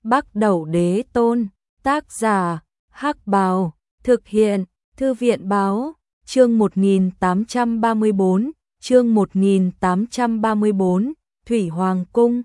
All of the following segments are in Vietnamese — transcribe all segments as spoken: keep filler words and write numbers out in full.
Bắc Đẩu Đế Tôn, tác giả, Hắc Bào, thực hiện, Thư viện Báo, chương một nghìn tám trăm ba mươi bốn, chương một nghìn tám trăm ba mươi bốn, Thủy Hoàng Cung.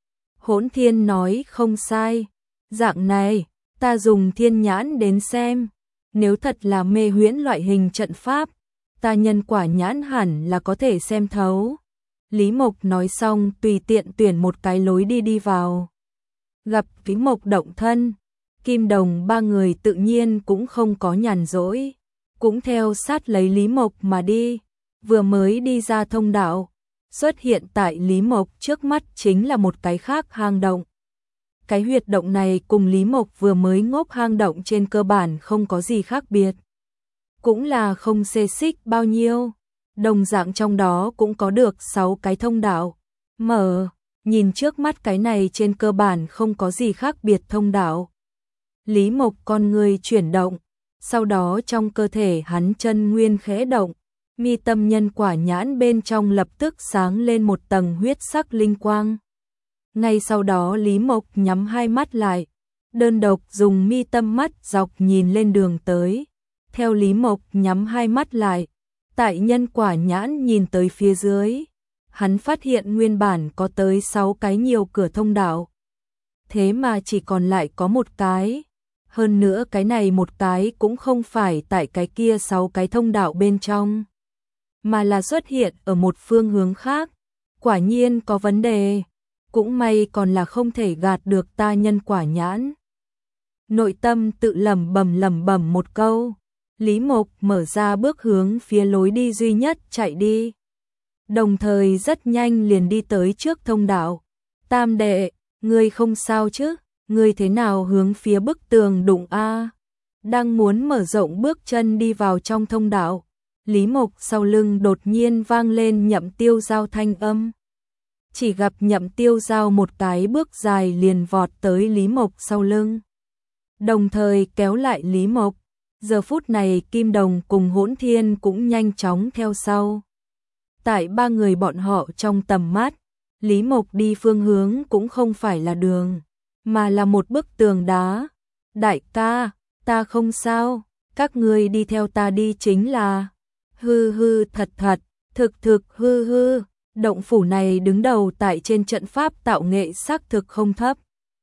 Hỗn Thiên nói không sai, dạng này, ta dùng thiên nhãn đến xem, nếu thật là mê huyễn loại hình trận pháp, ta nhân quả nhãn hẳn là có thể xem thấu. Lý Mộc nói xong tùy tiện tuyển một cái lối đi đi vào. Gặp Lý Mộc động thân, Kim Đồng ba người tự nhiên cũng không có nhàn rỗi, cũng theo sát lấy Lý Mộc mà đi, vừa mới đi ra thông đạo, xuất hiện tại Lý Mộc trước mắt chính là một cái khác hang động. Cái huyệt động này cùng Lý Mộc vừa mới ngốc hang động trên cơ bản không có gì khác biệt, cũng là không xê xích bao nhiêu, đồng dạng trong đó cũng có được sáu cái thông đạo. Mở, nhìn trước mắt cái này trên cơ bản không có gì khác biệt thông đạo. Lý Mộc con người chuyển động, sau đó trong cơ thể hắn chân nguyên khẽ động, mi tâm nhân quả nhãn bên trong lập tức sáng lên một tầng huyết sắc linh quang. Ngay sau đó Lý Mộc nhắm hai mắt lại, đơn độc dùng mi tâm mắt dọc nhìn lên đường tới. Theo Lý Mộc nhắm hai mắt lại, tại nhân quả nhãn nhìn tới phía dưới, hắn phát hiện nguyên bản có tới sáu cái nhiều cửa thông đạo. Thế mà chỉ còn lại có một cái. Hơn nữa cái này một cái cũng không phải tại cái kia sáu cái thông đạo bên trong, mà là xuất hiện ở một phương hướng khác. Quả nhiên có vấn đề, cũng may còn là không thể gạt được ta nhân quả nhãn. Nội tâm tự lẩm bẩm lẩm bẩm một câu, Lý Mộc mở ra bước hướng phía lối đi duy nhất chạy đi. Đồng thời rất nhanh liền đi tới trước thông đạo. Tam đệ, ngươi không sao chứ? Ngươi thế nào hướng phía bức tường đụng a? Đang muốn mở rộng bước chân đi vào trong thông đạo, Lý Mộc sau lưng đột nhiên vang lên Nhậm Tiêu Giao thanh âm. Chỉ gặp Nhậm Tiêu Giao một cái bước dài liền vọt tới Lý Mộc sau lưng, đồng thời kéo lại Lý Mộc. Giờ phút này Kim Đồng cùng Hỗn Thiên cũng nhanh chóng theo sau. Tại ba người bọn họ trong tầm mắt, Lý Mộc đi phương hướng cũng không phải là đường, mà là một bức tường đá. Đại ca, ta không sao, các ngươi đi theo ta đi chính là. Hư hư thật thật, thực thực hư hư. Động phủ này đứng đầu tại trên trận pháp tạo nghệ xác thực không thấp.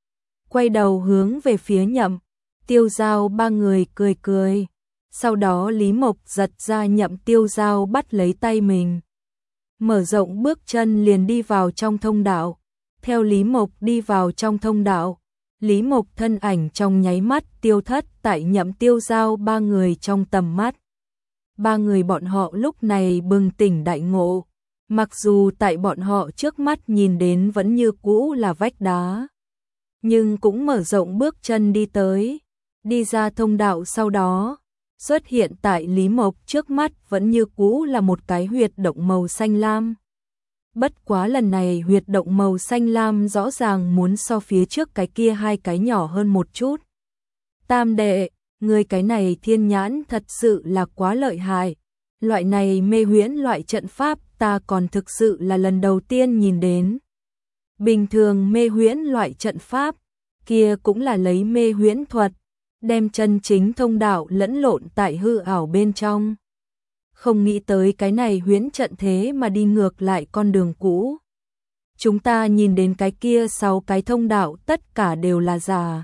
Quay đầu hướng về phía Nhậm Tiêu Giao ba người cười cười. Sau đó Lý Mộc giật ra Nhậm Tiêu Giao bắt lấy tay mình, mở rộng bước chân liền đi vào trong thông đạo. Theo Lý Mộc đi vào trong thông đạo, Lý Mộc thân ảnh trong nháy mắt tiêu thất tại Nhậm Tiêu Giao ba người trong tầm mắt. Ba người bọn họ lúc này bừng tỉnh đại ngộ, mặc dù tại bọn họ trước mắt nhìn đến vẫn như cũ là vách đá, nhưng cũng mở rộng bước chân đi tới, đi ra thông đạo. Sau đó xuất hiện tại Lý Mộc trước mắt vẫn như cũ là một cái huyệt động màu xanh lam. Bất quá lần này huyệt động màu xanh lam rõ ràng muốn so phía trước cái kia hai cái nhỏ hơn một chút. Tam đệ, người cái này thiên nhãn thật sự là quá lợi hại. Loại này mê huyễn loại trận pháp ta còn thực sự là lần đầu tiên nhìn đến. Bình thường mê huyễn loại trận pháp kia cũng là lấy mê huyễn thuật đem chân chính thông đạo lẫn lộn tại hư ảo bên trong. Không nghĩ tới cái này huyễn trận thế mà đi ngược lại con đường cũ. Chúng ta nhìn đến cái kia sáu cái thông đạo tất cả đều là giả.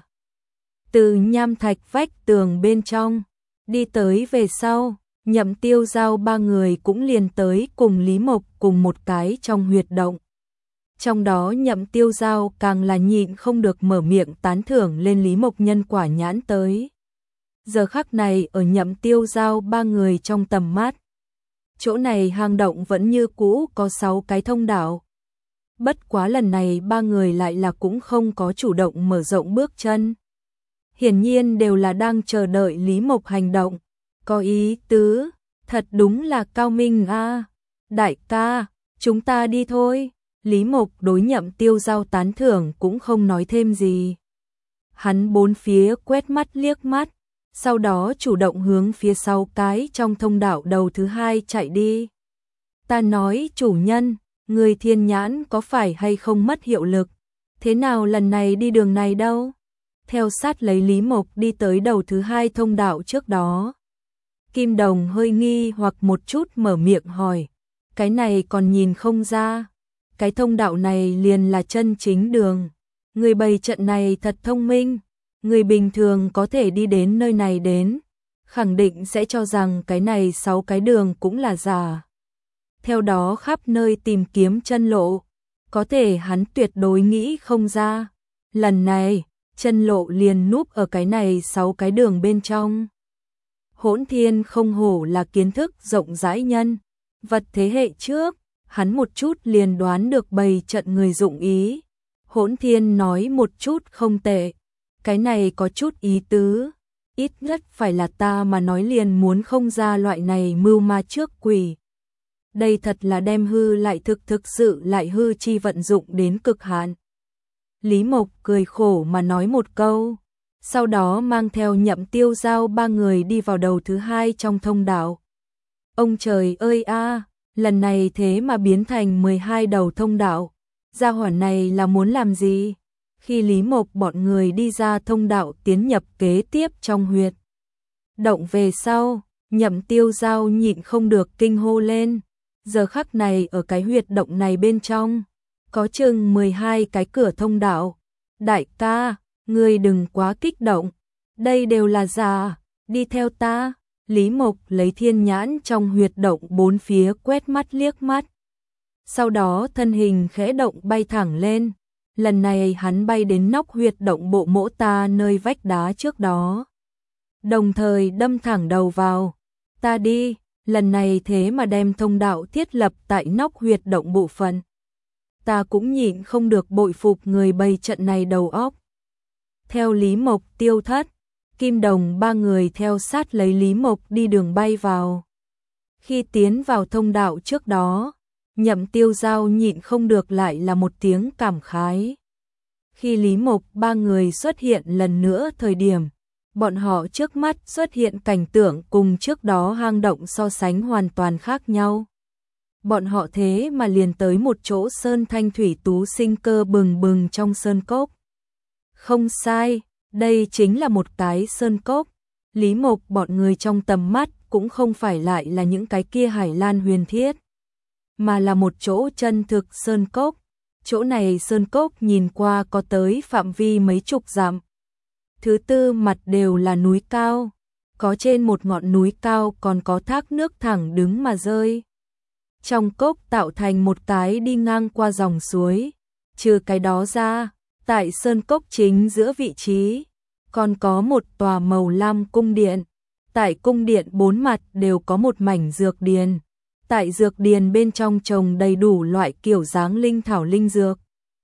Từ nham thạch vách tường bên trong đi tới về sau, Nhậm Tiêu Giao ba người cũng liền tới cùng Lý Mộc cùng một cái trong huyệt động. Trong đó Nhậm Tiêu Giao càng là nhịn không được mở miệng tán thưởng lên Lý Mộc nhân quả nhãn tới. Giờ khắc này ở Nhậm Tiêu Giao ba người trong tầm mắt, chỗ này hang động vẫn như cũ có sáu cái thông đạo. Bất quá lần này ba người lại là cũng không có chủ động mở rộng bước chân. Hiển nhiên đều là đang chờ đợi Lý Mộc hành động. Có ý tứ, thật đúng là cao minh a. Đại ca, chúng ta đi thôi. Lý Mộc đối Nhậm Tiêu Giao tán thưởng cũng không nói thêm gì. Hắn bốn phía quét mắt liếc mắt, sau đó chủ động hướng phía sau cái trong thông đạo đầu thứ hai chạy đi. Ta nói chủ nhân, người thiên nhãn có phải hay không mất hiệu lực? Thế nào lần này đi đường này đâu? theo sát lấy Lý Mộc đi tới đầu thứ hai thông đạo trước đó. Kim Đồng hơi nghi hoặc một chút mở miệng hỏi, cái này còn nhìn không ra, cái thông đạo này liền là chân chính đường. Người bày trận này thật thông minh, người bình thường có thể đi đến nơi này đến, khẳng định sẽ cho rằng cái này sáu cái đường cũng là giả. Theo đó khắp nơi tìm kiếm chân lộ, có thể hắn tuyệt đối nghĩ không ra. Lần này, chân lộ liền núp ở cái này sáu cái đường bên trong. Hỗn Thiên không hổ là kiến thức rộng rãi nhân vật thế hệ trước, hắn một chút liền đoán được bày trận người dụng ý. Hỗn Thiên nói một chút không tệ, cái này có chút ý tứ, ít nhất phải là ta mà nói liền muốn không ra loại này mưu ma trước quỷ. Đây thật là đem hư lại thực thực sự lại hư chi vận dụng đến cực hạn. Lý Mộc cười khổ mà nói một câu, sau đó mang theo Nhậm Tiêu Giao ba người đi vào đầu thứ hai trong thông đạo. Ông trời ơi a, lần này thế mà biến thành mười hai đầu thông đạo, gia hỏa này là muốn làm gì? Khi Lý Mộc bọn người đi ra thông đạo tiến nhập kế tiếp trong huyệt động về sau, Nhậm Tiêu Giao nhịn không được kinh hô lên. Giờ khắc này ở cái huyệt động này bên trong, có chừng mười hai cái cửa thông đạo. Đại ca, ngươi đừng quá kích động, đây đều là giả, đi theo ta. Lý Mộc lấy thiên nhãn trong huyệt động bốn phía quét mắt liếc mắt. Sau đó thân hình khẽ động bay thẳng lên. Lần này hắn bay đến nóc huyệt động bộ mỗ ta nơi vách đá trước đó. Đồng thời đâm thẳng đầu vào. Ta đi, lần này thế mà đem thông đạo thiết lập tại nóc huyệt động bộ phận. Ta cũng nhịn không được bội phục người bày trận này đầu óc. Theo Lý Mộc tiêu thất, Kim Đồng ba người theo sát lấy Lý Mộc đi đường bay vào. Khi tiến vào thông đạo trước đó, Nhậm Tiêu Giao nhịn không được lại là một tiếng cảm khái. Khi Lý Mộc ba người xuất hiện lần nữa thời điểm, bọn họ trước mắt xuất hiện cảnh tượng cùng trước đó hang động so sánh hoàn toàn khác nhau. Bọn họ thế mà liền tới một chỗ sơn thanh thủy tú sinh cơ bừng bừng trong sơn cốc. Không sai, đây chính là một cái sơn cốc. Lý Mộc bọn người trong tầm mắt cũng không phải lại là những cái kia hải lan huyền thiết, mà là một chỗ chân thực sơn cốc. Chỗ này sơn cốc nhìn qua có tới phạm vi mấy chục dặm. Thứ tư mặt đều là núi cao, có trên một ngọn núi cao còn có thác nước thẳng đứng mà rơi. Trong cốc tạo thành một cái đi ngang qua dòng suối. Trừ cái đó ra, tại sơn cốc chính giữa vị trí, còn có một tòa màu lam cung điện. Tại cung điện bốn mặt đều có một mảnh dược điền. Tại dược điền bên trong trồng đầy đủ loại kiểu dáng linh thảo linh dược,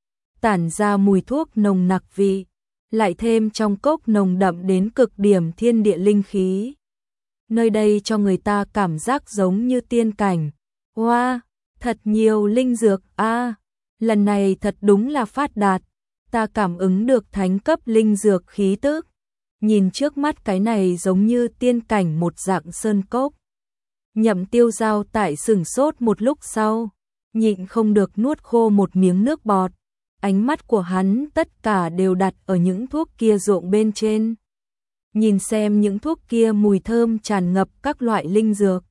tản ra mùi thuốc nồng nặc vị, lại thêm trong cốc nồng đậm đến cực điểm thiên địa linh khí. Nơi đây cho người ta cảm giác giống như tiên cảnh. Wow, thật nhiều linh dược a, à, lần này thật đúng là phát đạt, ta cảm ứng được thánh cấp linh dược khí tức. Nhìn trước mắt cái này giống như tiên cảnh một dạng sơn cốc. Nhậm Tiêu Giao tại sửng sốt một lúc sau, nhịn không được nuốt khô một miếng nước bọt. Ánh mắt của hắn tất cả đều đặt ở những thuốc kia ruộng bên trên. Nhìn xem những thuốc kia mùi thơm tràn ngập các loại linh dược.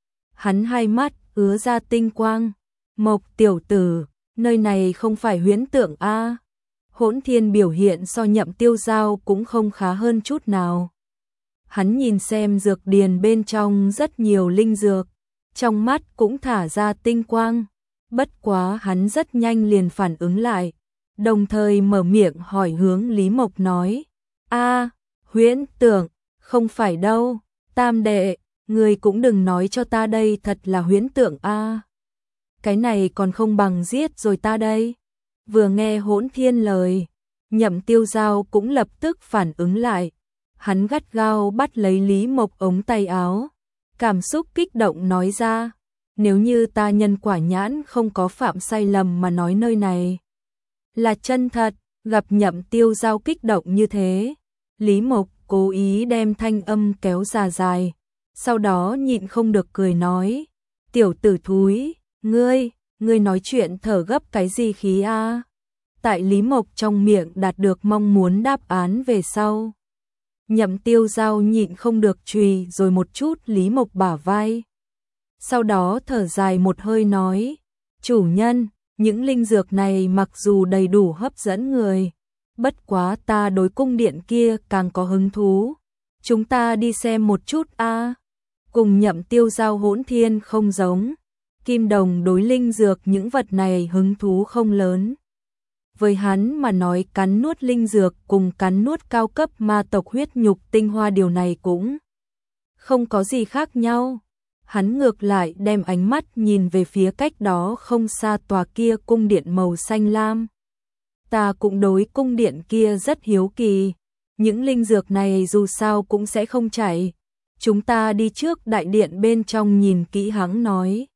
Hắn hai mắt ứa ra tinh quang. Mộc tiểu tử, nơi này không phải huyễn tượng a. Hỗn Thiên biểu hiện so Nhậm Tiêu Giao cũng không khá hơn chút nào. Hắn nhìn xem dược điền bên trong rất nhiều linh dược, trong mắt cũng thả ra tinh quang. Bất quá hắn rất nhanh liền phản ứng lại, đồng thời mở miệng hỏi hướng Lý Mộc nói: "A, huyễn tưởng, không phải đâu, Tam đệ, người cũng đừng nói cho ta đây thật là huyễn tưởng a. Cái này còn không bằng giết rồi ta đây." Vừa nghe Hỗn Thiên lời, Nhậm Tiêu Giao cũng lập tức phản ứng lại. Hắn gắt gao bắt lấy Lý Mộc ống tay áo, cảm xúc kích động nói ra: "Nếu như ta nhân quả nhãn không có phạm sai lầm mà nói nơi này là chân thật." Gặp Nhậm Tiêu Giao kích động như thế, Lý Mộc cố ý đem thanh âm kéo ra dài, sau đó nhịn không được cười nói: "Tiểu tử thúi, ngươi, ngươi nói chuyện thở gấp cái gì khí a? Tại Lý Mộc trong miệng đạt được mong muốn đáp án về sau, Nhậm Tiêu Giao nhịn không được chùy rồi một chút Lý Mộc bả vai. Sau đó thở dài một hơi nói, chủ nhân, những linh dược này mặc dù đầy đủ hấp dẫn người, bất quá ta đối cung điện kia càng có hứng thú. Chúng ta đi xem một chút a. À. Cùng Nhậm Tiêu Giao Hỗn Thiên không giống, Kim Đồng đối linh dược những vật này hứng thú không lớn. Với hắn mà nói cắn nuốt linh dược cùng cắn nuốt cao cấp ma tộc huyết nhục tinh hoa điều này cũng không có gì khác nhau. Hắn ngược lại đem ánh mắt nhìn về phía cách đó không xa tòa kia cung điện màu xanh lam. Ta cũng đối cung điện kia rất hiếu kỳ. Những linh dược này dù sao cũng sẽ không chảy. Chúng ta đi trước đại điện bên trong nhìn kỹ, hắn nói.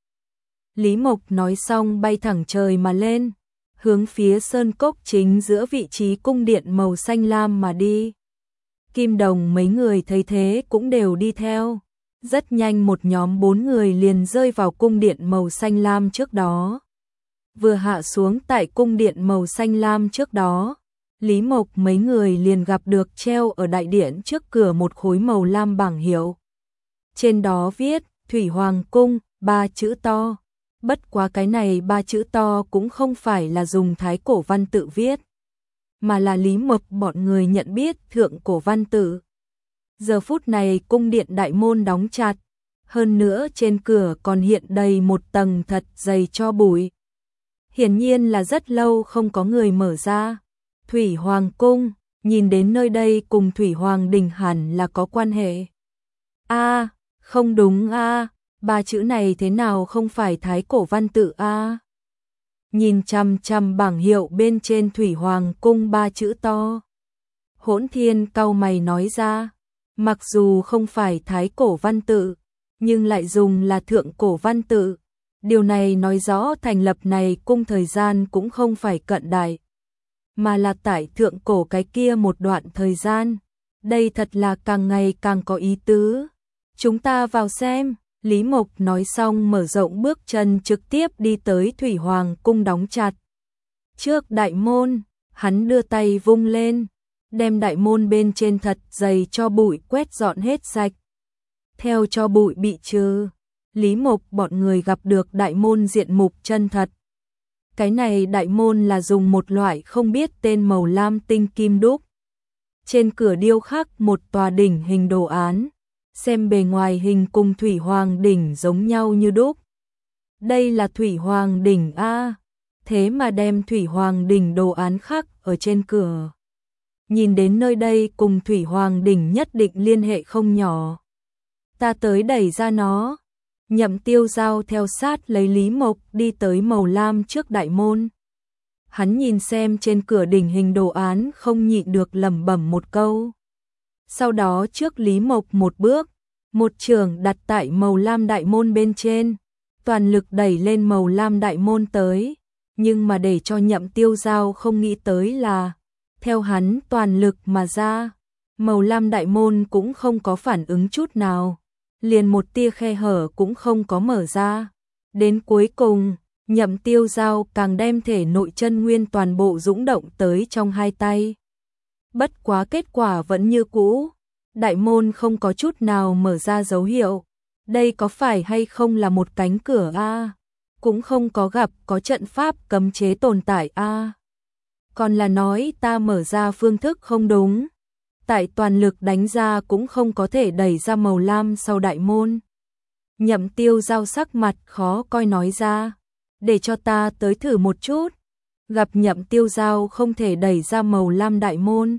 Lý Mộc nói xong bay thẳng trời mà lên, hướng phía sơn cốc chính giữa vị trí cung điện màu xanh lam mà đi. Kim Đồng mấy người thấy thế cũng đều đi theo. Rất nhanh một nhóm bốn người liền rơi vào cung điện màu xanh lam trước đó. Vừa hạ xuống tại cung điện màu xanh lam trước đó, Lý Mộc mấy người liền gặp được treo ở đại điện trước cửa một khối màu lam bảng hiệu. Trên đó viết Thủy Hoàng Cung, ba chữ to. Bất quá cái này ba chữ to cũng không phải là dùng thái cổ văn tự viết, mà là Lý Mộc bọn người nhận biết thượng cổ văn tự. Giờ phút này cung điện đại môn đóng chặt, hơn nữa trên cửa còn hiện đầy một tầng thật dày tro bụi. Hiển nhiên là rất lâu không có người mở ra. Thủy Hoàng Cung, nhìn đến nơi đây cùng Thủy Hoàng Đình hẳn là có quan hệ. A, à, không đúng a, à, ba chữ này thế nào không phải thái cổ văn tự a? À? Nhìn chằm chằm bảng hiệu bên trên Thủy Hoàng Cung ba chữ to. Hỗn Thiên cau mày nói ra, mặc dù không phải thái cổ văn tự, nhưng lại dùng là thượng cổ văn tự. Điều này nói rõ thành lập này cung thời gian cũng không phải cận đại, mà là tại thượng cổ cái kia một đoạn thời gian. Đây thật là càng ngày càng có ý tứ. Chúng ta vào xem. Lý Mộc nói xong mở rộng bước chân trực tiếp đi tới Thủy Hoàng Cung đóng chặt. Trước đại môn, hắn đưa tay vung lên, đem đại môn bên trên thật dày cho bụi quét dọn hết sạch. Theo cho bụi bị trừ, Lý Mộc bọn người gặp được đại môn diện mục chân thật. Cái này đại môn là dùng một loại không biết tên màu lam tinh kim đúc. Trên cửa điêu khắc một tòa đỉnh hình đồ án, xem bề ngoài hình cùng Thủy Hoàng đỉnh giống nhau như đúc. Đây là Thủy Hoàng đỉnh a, thế mà đem Thủy Hoàng đỉnh đồ án khắc ở trên cửa. Nhìn đến nơi đây cùng Thủy Hoàng đỉnh nhất định liên hệ không nhỏ. Ta tới đẩy ra nó. Nhậm Tiêu Giao theo sát lấy Lý Mộc đi tới màu lam trước đại môn. Hắn nhìn xem trên cửa đỉnh hình đồ án không nhịn được lẩm bẩm một câu. Sau đó trước Lý Mộc một bước, một chưởng đặt tại màu lam đại môn bên trên, toàn lực đẩy lên màu lam đại môn tới. Nhưng mà để cho Nhậm Tiêu Giao không nghĩ tới là, theo hắn toàn lực mà ra, màu lam đại môn cũng không có phản ứng chút nào. Liền một tia khe hở cũng không có mở ra. Đến cuối cùng, Nhậm Tiêu Giao càng đem thể nội chân nguyên toàn bộ dũng động tới trong hai tay. Bất quá kết quả vẫn như cũ, đại môn không có chút nào mở ra dấu hiệu. Đây có phải hay không là một cánh cửa a? Cũng không có gặp có trận pháp cấm chế tồn tại a. Còn là nói ta mở ra phương thức không đúng. Tại toàn lực đánh ra cũng không có thể đẩy ra màu lam sau đại môn. Nhậm Tiêu Giao sắc mặt khó coi nói ra, để cho ta tới thử một chút. Gặp Nhậm Tiêu Giao không thể đẩy ra màu lam đại môn,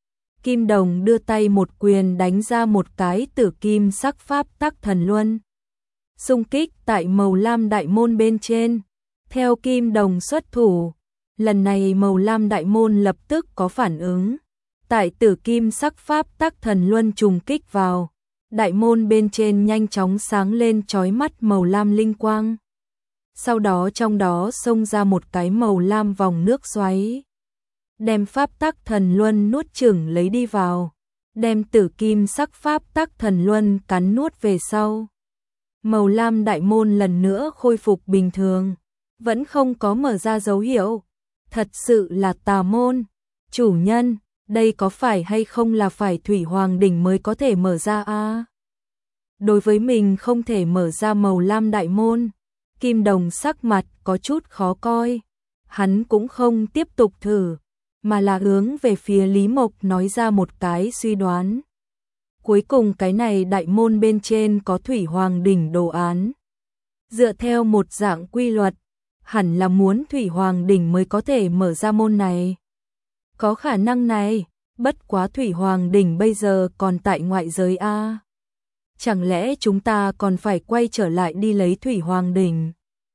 Kim Đồng đưa tay một quyền đánh ra một cái tử kim sắc pháp tắc thần luân, xung kích tại màu lam đại môn bên trên. Theo Kim Đồng xuất thủ, lần này màu lam đại môn lập tức có phản ứng. Tại tử kim sắc pháp tắc thần luân trùng kích vào, đại môn bên trên nhanh chóng sáng lên chói mắt màu lam linh quang. Sau đó trong đó xông ra một cái màu lam vòng nước xoáy, đem pháp tắc thần luân nuốt chửng lấy đi vào, đem tử kim sắc pháp tắc thần luân cắn nuốt về sau. Màu lam đại môn lần nữa khôi phục bình thường, vẫn không có mở ra dấu hiệu. thật sự là tà môn. Chủ nhân, đây có phải hay không là phải Thủy Hoàng đỉnh mới có thể mở ra a? Đối với mình không thể mở ra màu lam đại môn, Kim Đồng sắc mặt có chút khó coi. Hắn cũng không tiếp tục thử, mà là hướng về phía Lý Mộc nói ra một cái suy đoán. Cuối cùng cái này đại môn bên trên có Thủy Hoàng đỉnh đồ án. Dựa theo một dạng quy luật, hẳn là muốn Thủy Hoàng đỉnh mới có thể mở ra môn này. Có khả năng này, bất quá Thủy Hoàng đỉnh bây giờ còn tại ngoại giới a. Chẳng lẽ chúng ta còn phải quay trở lại đi lấy Thủy Hoàng đỉnh?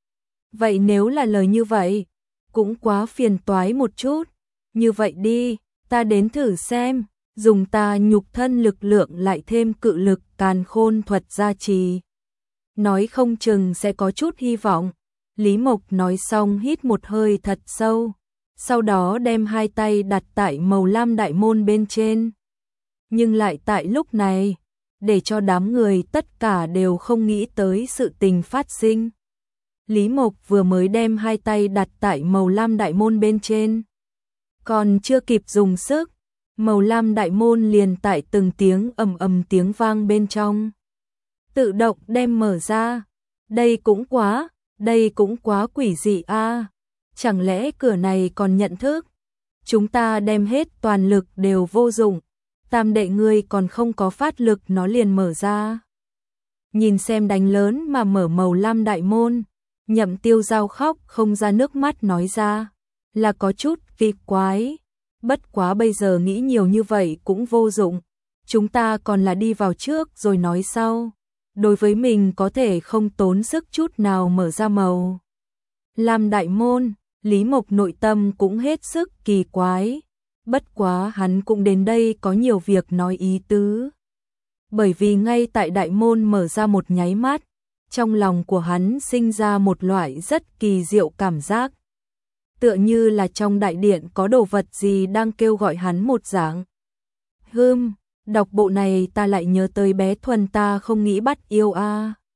Vậy nếu là lời như vậy, cũng quá phiền toái một chút. Như vậy đi, ta đến thử xem, dùng ta nhục thân lực lượng lại thêm cự lực càn khôn thuật gia trì. Nói không chừng sẽ có chút hy vọng. Lý Mộc nói xong hít một hơi thật sâu, sau đó đem hai tay đặt tại màu lam đại môn bên trên. Nhưng lại tại lúc này, để cho đám người tất cả đều không nghĩ tới sự tình phát sinh. Lý Mộc vừa mới đem hai tay đặt tại màu lam đại môn bên trên. Còn chưa kịp dùng sức, màu lam đại môn liền tại từng tiếng ầm ầm tiếng vang bên trong. Tự động đem mở ra. Đây cũng quá, đây cũng quá quỷ dị a. Chẳng lẽ cửa này còn nhận thức? Chúng ta đem hết toàn lực đều vô dụng. Tam đệ ngươi còn không có phát lực nó liền mở ra. Nhìn xem đánh lớn mà mở màu lam đại môn, Nhậm Tiêu Giao khóc không ra nước mắt nói ra, là có chút kỳ quái. Bất quá bây giờ nghĩ nhiều như vậy cũng vô dụng. Chúng ta còn là đi vào trước rồi nói sau. Đối với mình có thể không tốn sức chút nào mở ra màu lam đại môn, Lý Mộc nội tâm cũng hết sức kỳ quái. Bất quá hắn cũng đến đây có nhiều việc nói ý tứ. Bởi vì ngay tại đại môn mở ra một nháy mắt, trong lòng của hắn sinh ra một loại rất kỳ diệu cảm giác. Tựa như là trong đại điện có đồ vật gì đang kêu gọi hắn một dạng. Hừm, đọc bộ này ta lại nhớ tới bé Thuần ta không nghĩ bắt yêu a.